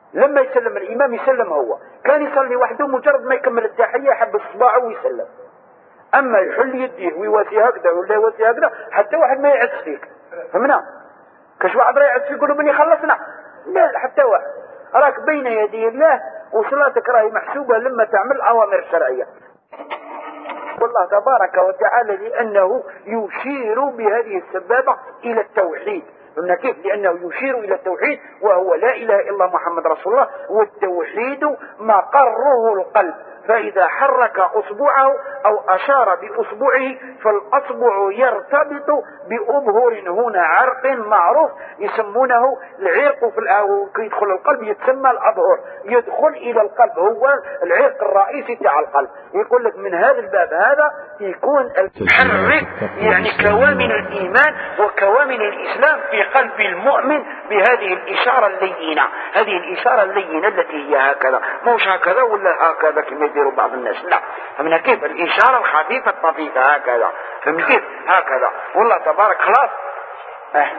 لما يسلم الإمام يسلم هو. كان يصلي وحده مجرد ما يكمل التحية يحب صباعه ويسلم. أما يحل يديه ويواسي هكذا ولا يواسي هكذا حتى واحد ما يعز فيك. فهمنا؟ كاش واحد راه يعز فيك يقولوا بني خلصنا. لا حتى واحد راك بين يدي الله وصلاتك راهي محسوبة لما تعمل أوامر الشرعية. والله تبارك وتعالى لأنه يشير بهذه السبابة إلى التوحيد. قلنا كيف؟ لأنه يشير إلى التوحيد وهو لا إله إلا محمد رسول الله، والتوحيد مقره القلب. فإذا حرك أصبعه أو أشار بأصبعه فالأصبع يرتبط بأبهر هنا عرق معروف يسمونه العرق في كي يدخل القلب يتسمى الأبهر، يدخل إلى القلب هو العرق الرئيسي تاع القلب. يقول لك من هذا الباب هذا يكون الحرك يعني كوامن الإيمان وكوامن الإسلام في قلب المؤمن بهذه الإشارة اللينة، هذه الإشارة اللينة التي هي هكذا، مش هكذا ولا هكذا كما يديروا بعض الناس، لا. فمن كيف الإشارة الخفيفة الطفيفة هكذا، فمن كيف هكذا والله تبارك خلاص. اه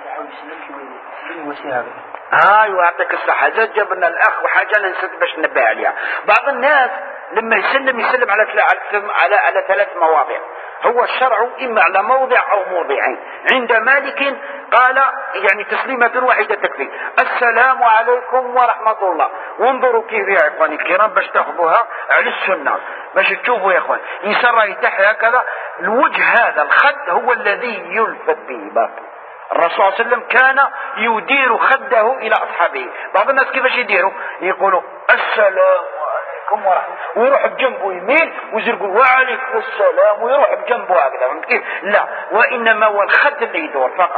ايوه يعطيك الصحة. زاد جبنا الأخ وحاجة أنا نسيت باش ننبه عليها. بعض الناس لما يسلم يسلم على على على ثلاث مواضع. هو الشرع إما على موضع أو موضعين. عند مالك قال يعني تسليمة واحدة تكفي، السلام عليكم ورحمة الله. وانظروا كيف يا إخواني الكرام باش تأخذوها على السنة باش تشوفوا يا إخوان. يسرى يتحي هكذا الوجه، هذا الخد هو الذي يلفت به باقي. الرسول صلى الله عليه وسلم كان يدير خده إلى أصحابه. بعض الناس كيفاش يديروا؟ يقولوا السلام عليكم ورحمة، ويروح بجنبه يمين ويقول وعليكم السلام ويروح بجنبه هكذا. فهمت كيف؟ لا، وإنما هو الخد اللي يدور فقط.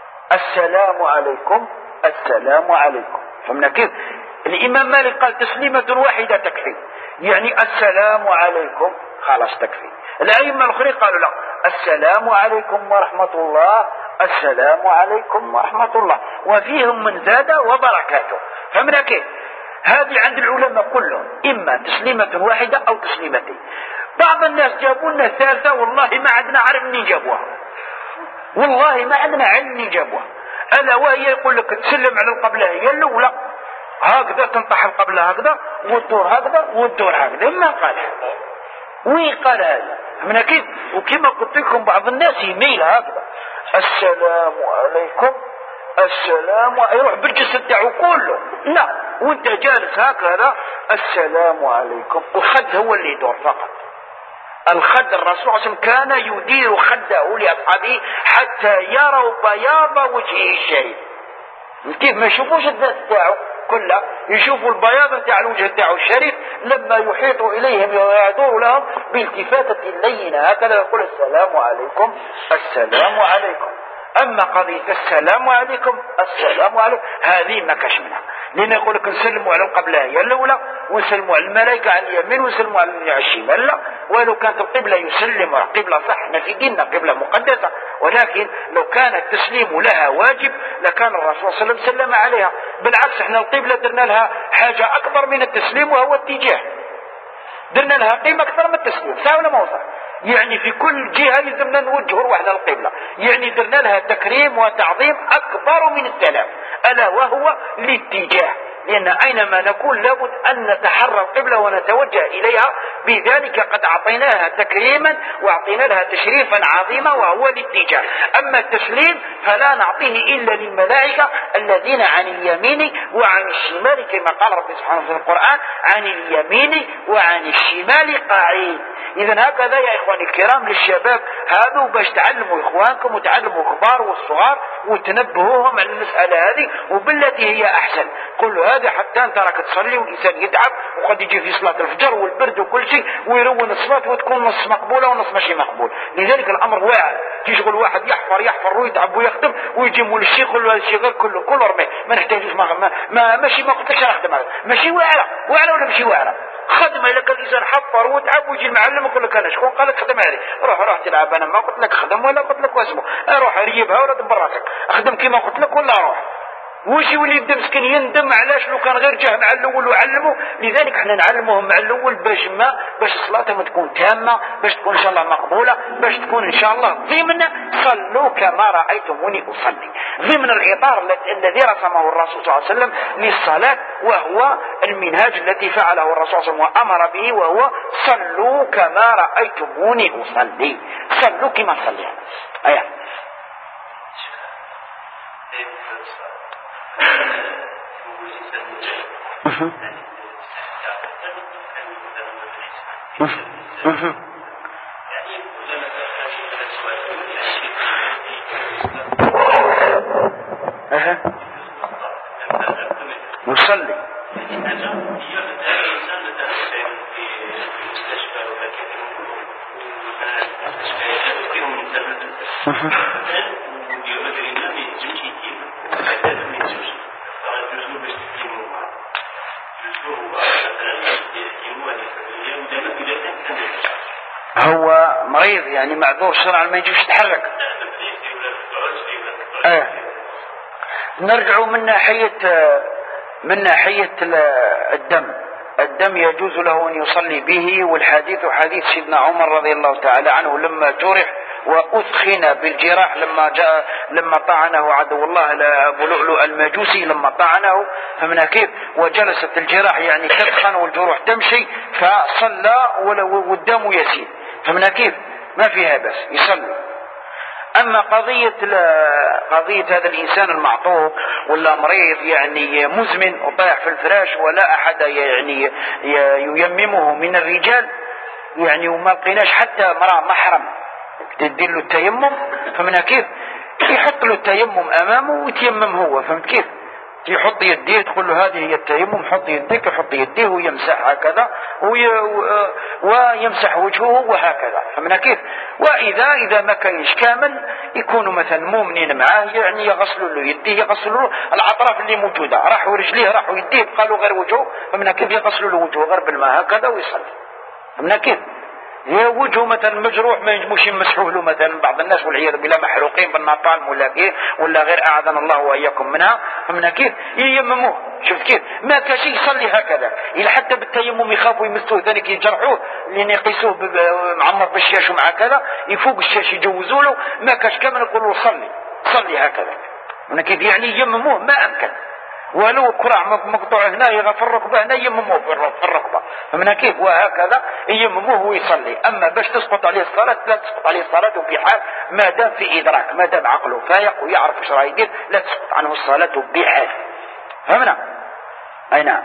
السلام عليكم السلام عليكم. فهمنا كيف؟ الإمام مالك قال تسليمة واحدة تكفي، يعني السلام عليكم خلاص تكفي. الأئمة الآخرين قالوا لا، السلام عليكم ورحمة الله السلام عليكم ورحمة الله، وفيهم من زاد وبركاته. فهمنا كيف؟ هذه عند العلماء كلهم إما تسليمة واحدة أو تسليمتين. بعض الناس جابوا لنا ثالثة، والله ما عندنا عارف منين جابوها، والله ما عندنا علم منين جابوها. ألا وهي يقول لك تسلم على القبلة هي الأولى هكذا، تنطح القبلة هكذا والدور هكذا والدور هكذا. ما قال وين قال هذا؟ من كيف؟ وكما قلت لكم بعض الناس يميل هكذا السلام عليكم السلام، يروح بالجسد تاعو كله. لا، وانت جالس هكذا السلام عليكم، والخد هو اللي يدور فقط. الخد الرسول صلى الله عليه وسلم كان يدير خده لأصحابه حتى يروا بياض وجهه الشريف. كيف؟ ما يشوفوش الذات تاعو كلها، يشوفوا البياض تاع الوجه تاعو الشريف لما يحيط إليهم ويدور لهم بالتفاتة لينة هكذا يقول السلام عليكم السلام عليكم. أما قضية السلام عليكم السلام عليكم هذه ما كاش منها، لأن يقول لك نسلموا على القبلة هي الأولى ونسلموا على الملائكة على اليمين ونسلموا على الشمال، لا. ولو كانت القبلة يسلم قبلة صح، احنا في ديننا قبلة مقدسة، ولكن لو كان التسليم لها واجب لكان الرسول صلى الله عليه وسلم سلم عليها. بالعكس احنا القبلة درنا لها حاجة أكبر من التسليم وهو اتجاه، درنا لها قيمة أكثر من التسليم، صح ولا ما هو صح؟ يعني في كل جهة يلزمنا نوجه روحنا للقبلة، يعني درنا لها تكريم وتعظيم أكبر من السلام، ألا وهو الاتجاه. لأن أينما نكون لابد أن نتحرى القبلة ونتوجه إليها، بذلك قد أعطيناها تكريما وأعطينا لها تشريفا عظيما وهو الاتجاه. أما التسليم فلا نعطيه إلا للملائكة الذين عن اليمين وعن الشمال، كما قال رب سبحانه في القرآن عن اليمين وعن الشمال قاعين. إذن هكذا يا إخواني الكرام للشباب هذا باش تعلموا إخوانكم وتعلموا الكبار والصغار وتنبهوهم على المسألة هذه وبالتي هي أحسن. كل هذا حتى أنت راك تصلي والإنسان يتعب وقد يجي في صلاة الفجر والبرد وكل شيء ويرون الصلاة وتكون نص مقبولة ونص ماشي مقبول. لذلك الأمر واعر، تشغل واحد يحفر يحفر ويتعب ويخدم ويجي مول الشيخ يقول له الشيخ كله كله رمي ما نحتاجوش ما, ما, ما ماشي ما قلت لكش نخدم هذا ماشي واعرة واعرة ولا ماشي واعرة خدمة. إذا كان الإنسان حفر وتعب ويجي المعلم يقول لك أنا شكون قال لك خدم هذه، روح روح تلعب، أنا ما قلت لك خدم ولا قلت لك واسمه، روح ريبها ولا دبر راسك، خدم كيما قلت لك ولا روح. وش يولي يبدا مسكين يندم علاش لو كان غير جاه مع الاول وعلمه. لذلك احنا نعلموهم مع الاول باش ما باش صلاتهم تكون تامه، باش تكون ان شاء الله مقبوله، باش تكون ان شاء الله ضمن صلوا كما رايتموني اصلي، ضمن الاطار الذي رسمه الرسول صلى الله عليه وسلم للصلاه، وهو المنهاج الذي فعله الرسول صلى الله عليه وسلم وامر به، وهو صلوا كما رايتموني اصلي، صلوا كما صلي. ايه نصلي هو مريض يعني معذور شرعا ما يجيش يتحرك. ايه نرجع من ناحية من ناحية الدم. الدم يجوز له أن يصلي به، والحديث حديث سيدنا عمر رضي الله تعالى عنه لما جرح وأثخن بالجراح لما جاء لما طعنه عدو الله أبو لؤلؤ المجوسي لما طعنه، فمن كيف وجلست الجراح يعني تدخن والجروح تمشي، فصلى والدم يسيل، فمن كيف ما فيها بس يصلي. أما قضية قضية هذا الإنسان المعطوب ولا مريض يعني مزمن وطايح في الفراش ولا أحد يعني ييممه من الرجال يعني، وما لقيناش حتى مرأة محرم تدير له التيمم، فمن كيف يحط له التيمم أمامه ويتيمم هو، فهمت كيف؟ يحط يديه تقول له هذه هي التيمم، حط يديك، يحط يديه ويمسح هكذا وي... ويمسح وجهه وهكذا، فمن كيف؟ وإذا إذا ما كانش كامل يكونوا مثلا مؤمنين معاه يعني يغسلوا له يديه، يغسلوا له الأطراف اللي موجودة، راحوا رجليه راحوا يديه قالوا غير وجهه، فمن كيف يغسلوا له وجهه غير بالماء هكذا ويصلي، فمن كيف؟ يا وجهه مثلا مجروح ما ينجموش يمسحوه له، مثلا بعض الناس والعياذ بالله محروقين بالنطال ولا كيف ولا غير اعاذنا الله واياكم منها، فمن كيف ييمموه، شفت كيف؟ ما كاش يصلي هكذا، الى حتى بالتيمم يخافوا يمسوه ذلك يجرحوه لان يقيسوه معمر بالشاش ومع كذا يفوق الشاش يجوزوا له، ما كاش كامل يقولوا صلي صلي هكذا، من كيف يعني ييمموه ما امكن، ولو كرع مقطوع هنا يغفر الركبه هنا يمموه في الركبه، فمن كيف وهكذا يمموه ويصلي. اما باش تسقط عليه الصلاه لا تسقط عليه الصلاه في حال ما دام في ادراك، ما دام عقله فايق ويعرف ايش راه يدير لا تسقط عنه الصلاه بحال، فهمنا؟ اي نعم.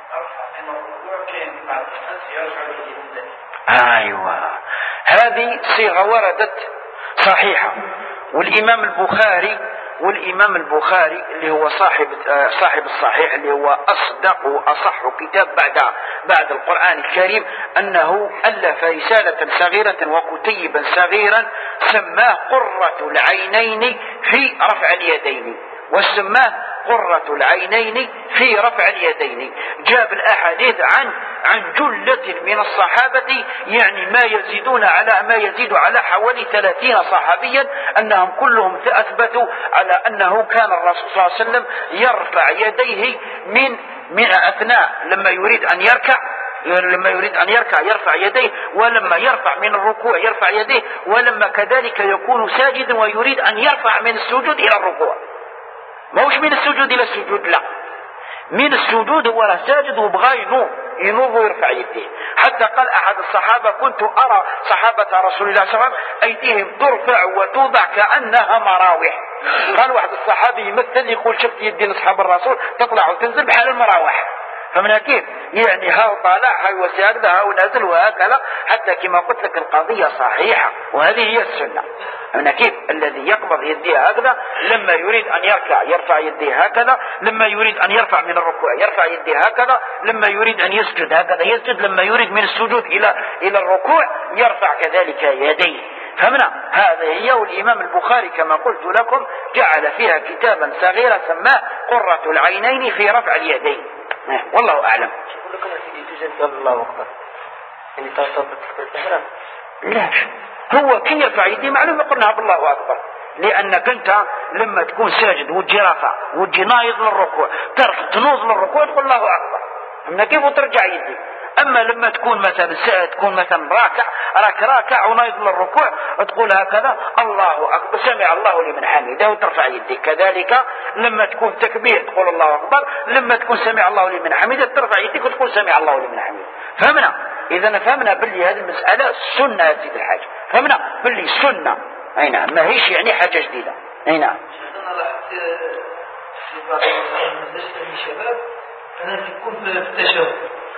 ايوه هذه صيغه وردت صحيحه، والامام البخاري والإمام البخاري اللي هو صاحب صاحب الصحيح اللي هو أصدق وأصح كتاب بعد بعد القرآن الكريم، أنه ألف رسالة صغيرة وكتيبا صغيرا سماه قرة العينين في رفع اليدين، وسماه قرة العينين في رفع اليدين. جاب الأحاديث عن عن جلة من الصحابة يعني ما يزيدون على ما يزيد على حوالي ثلاثين صحابيا، أنهم كلهم أثبتوا على أنه كان الرسول صلى الله عليه وسلم يرفع يديه من من أثناء لما يريد أن يركع لما يريد أن يركع يرفع يديه، ولما يرفع من الركوع يرفع يديه، ولما كذلك يكون ساجدا ويريد أن يرفع من السجود إلى الركوع، ما هوش من السجود إلى السجود، لا من السجود هو ساجد وبغى ينوض ينوض ويرفع يديه. حتى قال أحد الصحابة كنت أرى صحابة رسول الله صلى الله عليه وسلم أيديهم ترفع وتوضع كأنها مراوح. قال واحد الصحابي يمثل يقول شفت يدين أصحاب الرسول تطلع وتنزل بحال المراوح، فمن كيف يعني هاو طالع هاو وساجد هاو نازل وهكذا، حتى كما قلت لك القضية صحيحة وهذه هي السنة. من كيف الذي يقبض يديه هكذا لما يريد أن يركع يرفع يديه هكذا، لما يريد أن يرفع من الركوع يرفع يديه هكذا، لما يريد أن يسجد هكذا يسجد، لما يريد من السجود إلى إلى الركوع يرفع كذلك يديه، فهمنا؟ هذا هي. والإمام البخاري كما قلت لكم جعل فيها كتابا صغيرا سماه قرة العينين في رفع اليدين، والله أعلم. لا هو كي يرفع يديه معلوم قلناها بالله أكبر، لأنك أنت لما تكون ساجد وتجي رافع وتجي نايض للركوع تنوض للركوع تقول الله أكبر، فهمنا كيف؟ وترجع يديك. أما لما تكون مثلا تكون مثلا راكع راك راكع ونايض للركوع تقول هكذا الله أكبر سمع الله لمن حمده وترفع يديك. كذلك لما تكون تكبير تقول الله أكبر، لما تكون سمع الله لمن حمده ترفع يديك وتقول سمع الله لمن حمده. فهمنا؟ إذا فهمنا باللي هذه المسألة سنة يا سيدي الحاج، فهمنا باللي سنة. أي نعم، ما هيش يعني حاجة جديدة. أي نعم. أنا لاحظت في بعض الشباب أنا يكون في التشهد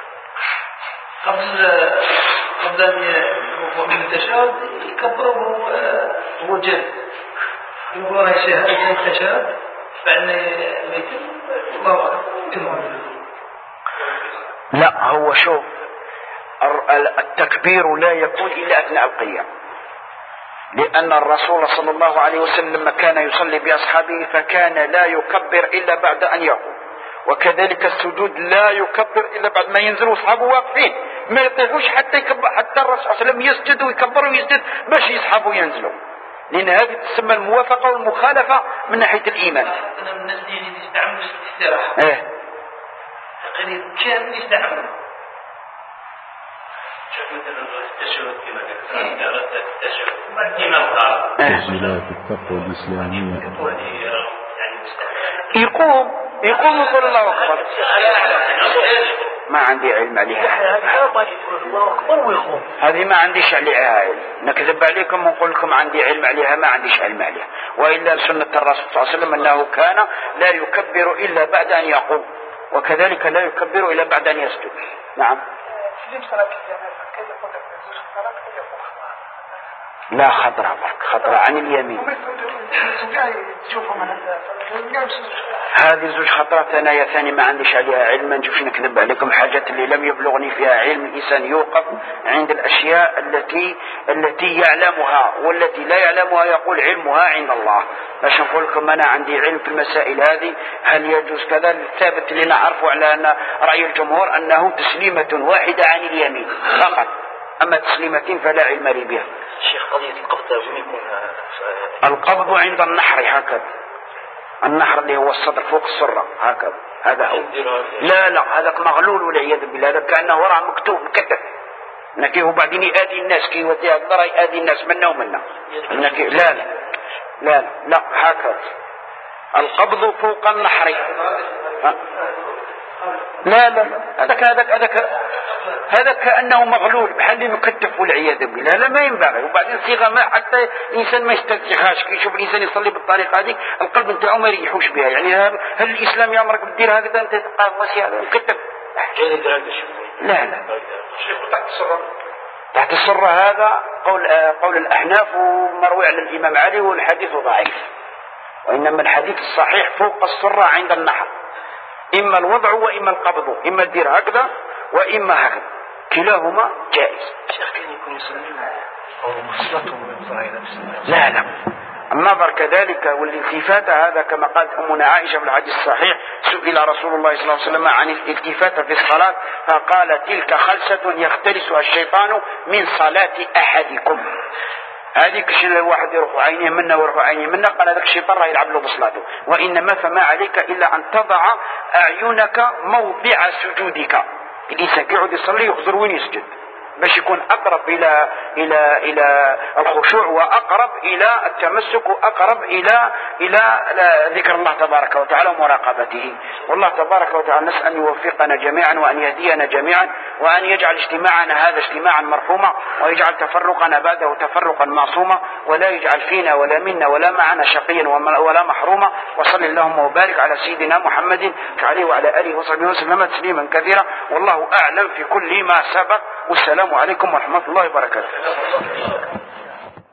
قبل قبل أن يوقف من التشهد يكبره هو جد يقول أنا شهادة التشهد فإن يتم الله أكبر. لا، هو شوف التكبير لا يكون إلا أثناء القيام، لأن الرسول صلى الله عليه وسلم لما كان يصلي بأصحابه فكان لا يكبر إلا بعد أن يقوم، وكذلك السجود لا يكبر إلا بعد ما ينزلوا أصحابه واقفين، ما يطيحوش حتى يكبر، حتى الرسول صلى الله عليه وسلم يسجد ويكبر ويسجد باش يصحابوا ينزلوا، لأن هذه تسمى الموافقة والمخالفة من ناحية الإيمان. أنا من الناس اللي يستعملوا الاستراحة. إيه. تقريبا كان يستعمل. شوف مثلا التشهد كما قلت التشهد الإمام قال. تسجيلات التقوى الإسلامية. يقوم يقوم يقول الله أكبر. ما عندي علم عليها هذه، ما عنديش عليها علم، نكذب عليكم ونقول لكم عندي علم عليها، ما عنديش علم عليها. وإلا سنة الرسول صلى الله عليه وسلم أنه كان لا يكبر إلا بعد أن يقوم، وكذلك لا يكبر إلا بعد أن يسجد. نعم. لا خطرة برك، خطرة عن اليمين. هذه زوج خطرات أنا يا ثاني ما عنديش عليها علم، ما نجوش نكذب عليكم. حاجات اللي لم يبلغني فيها علم، الإنسان يوقف عند الأشياء التي التي يعلمها، والتي لا يعلمها يقول علمها عند الله. باش نقول لكم أنا عندي علم في المسائل هذه، هل يجوز كذا؟ الثابت اللي نعرفه على أن رأي الجمهور أنه تسليمة واحدة عن اليمين فقط، أما تسليمتين فلا علم لي بها. شيخ قضية القبض وين يكون؟ القبض عند النحر هكذا، النحر اللي هو الصدر فوق السرة هكذا، هذا هو. لا لا هذاك مغلول والعياذ بالله، هذا كأنه وراء مكتوب مكتب نكيه، وبعدين يؤذي الناس كي يوديها الضرر يؤذي الناس منا ومنا. لا لا لا لا هكذا القبض فوق النحر. لا لا هذاك هذاك هذاك هذا كأنه مغلول بحال مكتف والعياذ بالله، لا ما ينبغي. وبعدين صيغة ما حتى الإنسان ما يسترجعهاش، كي يشوف الإنسان يصلي بالطريقة هذه القلب نتاعو ما يريحوش بها. يعني هل الإسلام يأمرك بدير هكذا أنت تبقى ماشي هذا مكتف؟ لا لا تحت السرة. تحت السرة هذا قول قول الأحناف ومروي على الإمام علي، والحديث ضعيف، وإنما الحديث الصحيح فوق السرة عند النحر، إما الوضع وإما القبض، إما الدير هكذا وإما هكذا، كلاهما جائز. شيخ كان يكون يصلي أو مصلته من صغيرة. لا لا النظر كذلك والالتفات، هذا كما قالت أمنا عائشة في الحديث الصحيح، سئل رسول الله صلى الله عليه وسلم عن الالتفات في الصلاة فقال تلك خلسة يختلسها الشيطان من صلاة أحدكم. هذيك الواحد يروح عينيه منا ويروح عينيه منا، قال هذاك الشيطان راه يلعب له بصلاته. وإنما فما عليك إلا أن تضع أعينك موضع سجودك. الإنسان يقعد يصلي يخزر وين يسجد باش يكون أقرب إلى إلى إلى الخشوع، وأقرب إلى التمسك، وأقرب إلى إلى ذكر الله تبارك وتعالى ومراقبته. والله تبارك وتعالى نسأل أن يوفقنا جميعا وأن يهدينا جميعا، وأن يجعل اجتماعنا هذا اجتماعا مرحوما، ويجعل تفرقنا بعده تفرقا معصوما، ولا يجعل فينا ولا منا ولا معنا شقيا ولا محروما. وصل اللهم وبارك على سيدنا محمد عليه وعلى آله وصحبه وسلم تسليما كثيرا، والله أعلم في كل ما سبق. والسلام عليكم ورحمة الله وبركاته.